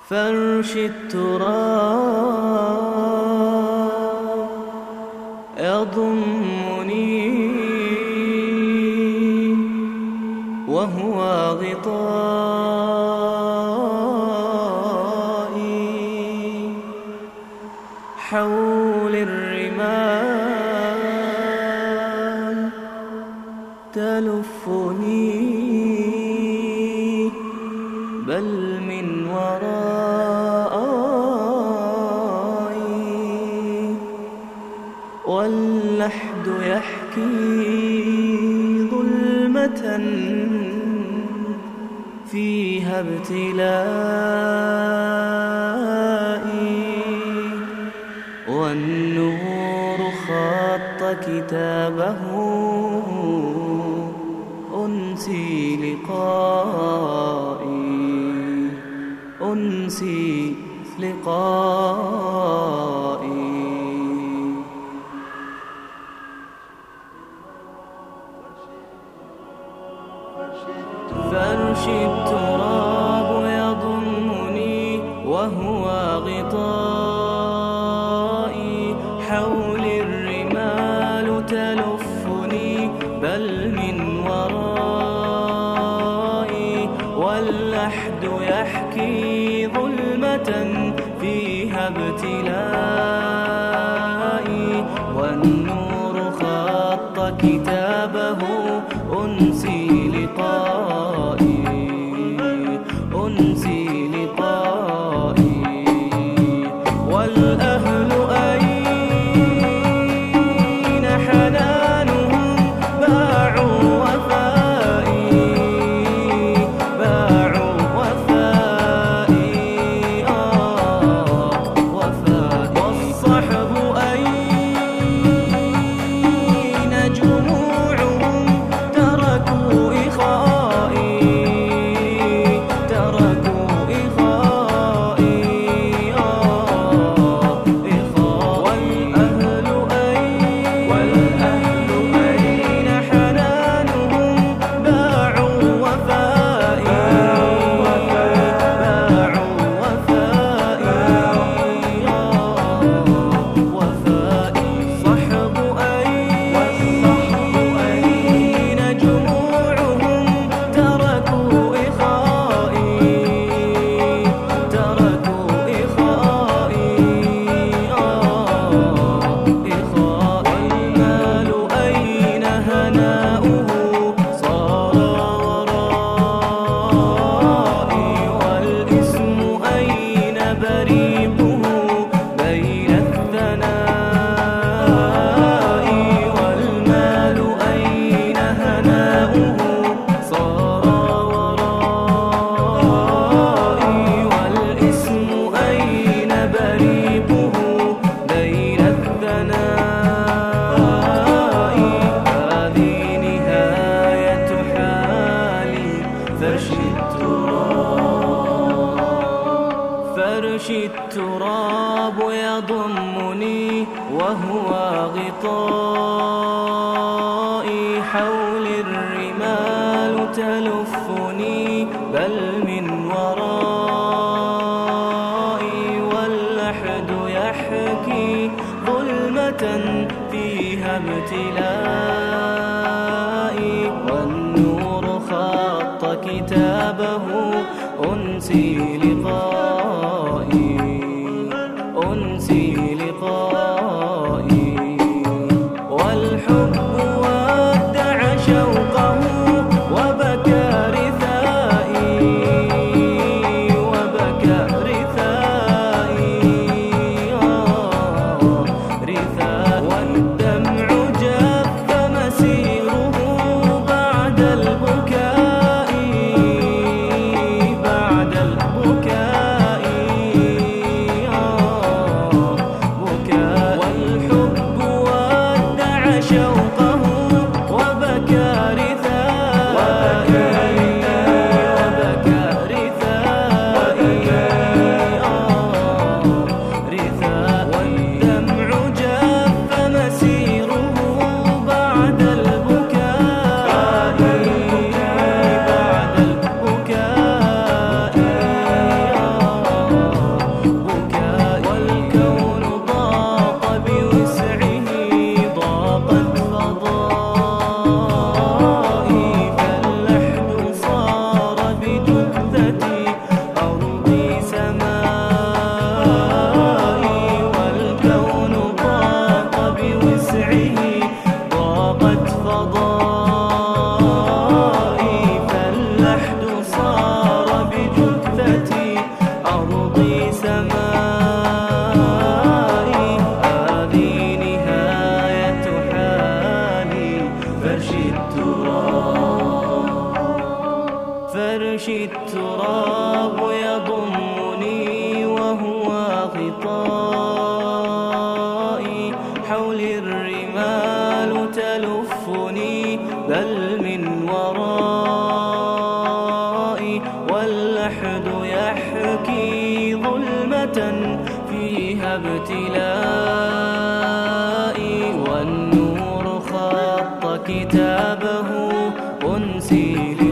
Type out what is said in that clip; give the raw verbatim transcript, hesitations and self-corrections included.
فرش التراب يضمني وهو غطائي حول الرمال تلفني بل من ورائي واللحد يحكي ظلمة فيها ابتلائي والنور خط كتابه أنسي لقائي أنسي لقائي فرش التراب يضمني وهو غطائي حول الرمال تلفني بل من ورائي واللحد يحكي ظلمة فيها ابتلائي والنور خط كتابه أنسي لقائي أنسي لقائي والأهل أين حنانهم باعوا وفائي باعوا وفائي آه وفائي والصحب أين جموعهم تركوا إخائي تركوا إخائي آه إخاء والأهل أين والأهل أين حنانهم باعوا وفائي باعوا وفائي آه وفائي صحب أين والصحب أين جموعهم تركوا إخائي تركوا إخائي آه إخاء والمال أين هناؤه صار ورائي والاسم أين بريقه بين الثناء والمال أين هناؤه صار ورائي والاسم أين بريقه بين الثناء هذه نهاية حالي فرش التراب فرش التراب يضمني وهو غطائي حول الرمال تلفني بل من ورائي واللحد يحكي ظلمة فيها ابتلائي والنور خط كتابه أنسي لقائي أنسي لقائي والحب ودع شوقه وبكى رثائي وبكى رثائي آه رثائي والدمع جف مسيره بعد البكاء بعد البكاء آه بكاء والحب ودع شوقه وبكى رثائي وبكى رثائي آه رثائي والدمع جف مسيره بعد البكاء بعد البكاء آه يمشي التراب يضمني وهو غطائي، حولي الرمال تلفني بل من ورائي، واللحد يحكي ظلمة فيها ابتلائي، والنور خط كتابه أنسي